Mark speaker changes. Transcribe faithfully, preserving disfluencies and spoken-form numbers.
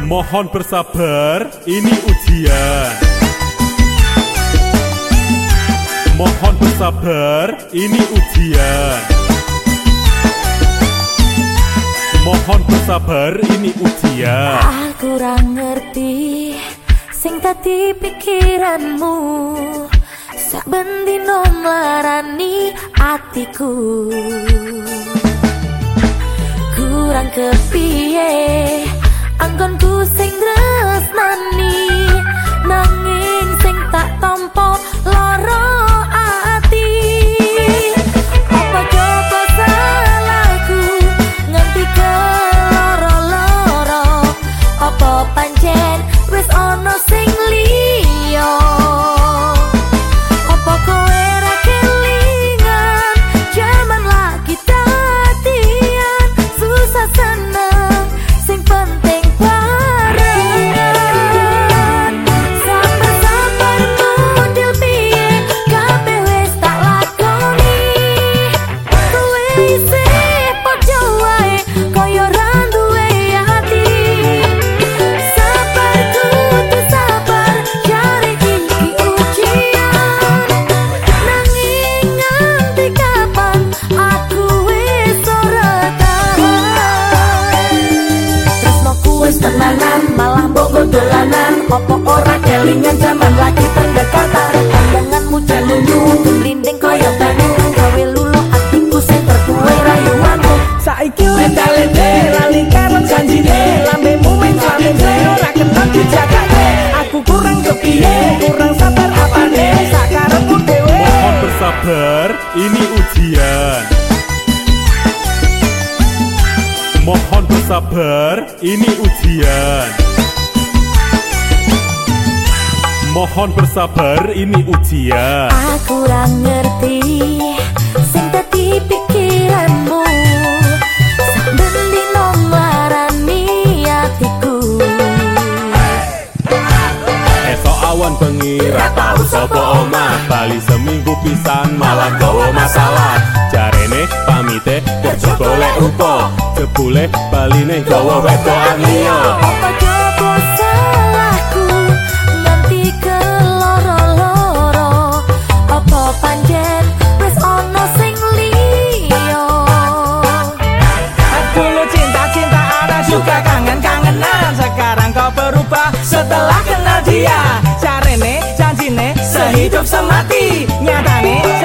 Speaker 1: Mohon bersabar, ini ujian. Mohon bersabar, ini ujian. Mohon bersabar, ini ujian.
Speaker 2: Aku kurang ngerti sing tadi pikiranmu, saben dino marani atiku. Kurang kepiye anggonku sing tresnani, nanging sing tak tampa lara ati. Apa joko salahku nganti keloro-loro? Apa pancen wis ana sing liya? Apa kowe ra kelingan jaman lagi tadian susah seneng sing penting barengan. Sabar-sabar model piye kabeh wis tak lakoni. Kowe isih padha wae kaya ra duwe ati. Sabar kudu sabar jare iki ujian. Nanging nganti kapan aku wis ora tahan. Tresnoku wis tenanan malah mbok dolanan. Apa ora kelingan jaman lagi pendekatan? Pandanganmu jalunyu merinding kaya banyu, gawe lulu atiku sing terkuwe rayuanmu.
Speaker 3: Saiki lende-lende lali karo janjine, lambemu menclane ora kenal dijagake. Aku kurang kepiye, kurang sabar apane, sakarepku dhewe.
Speaker 1: Mohon bersabar, ini ujian. Mohon bersabar, ini ujian. Mohon bersabar, ini ujian.
Speaker 2: Aku kurang ngerti sing dadi pikiranmu, saben dino marani atiku.
Speaker 1: Esok awan bengi ra tau sapa omah, bali seminggu pisan malah gawa masalah. Jarene pamite kerja golek rupa, jebule baline gawa wedokan liya.
Speaker 2: Apa jopo salahku nganti keloro-loro? Apa pancen wis ana sing liya?
Speaker 3: Dulu cinta-cinta ada juga kangen-kangenan, sekarang kau berubah setelah kenal dia. Carane janjine sehidup semati, nyatane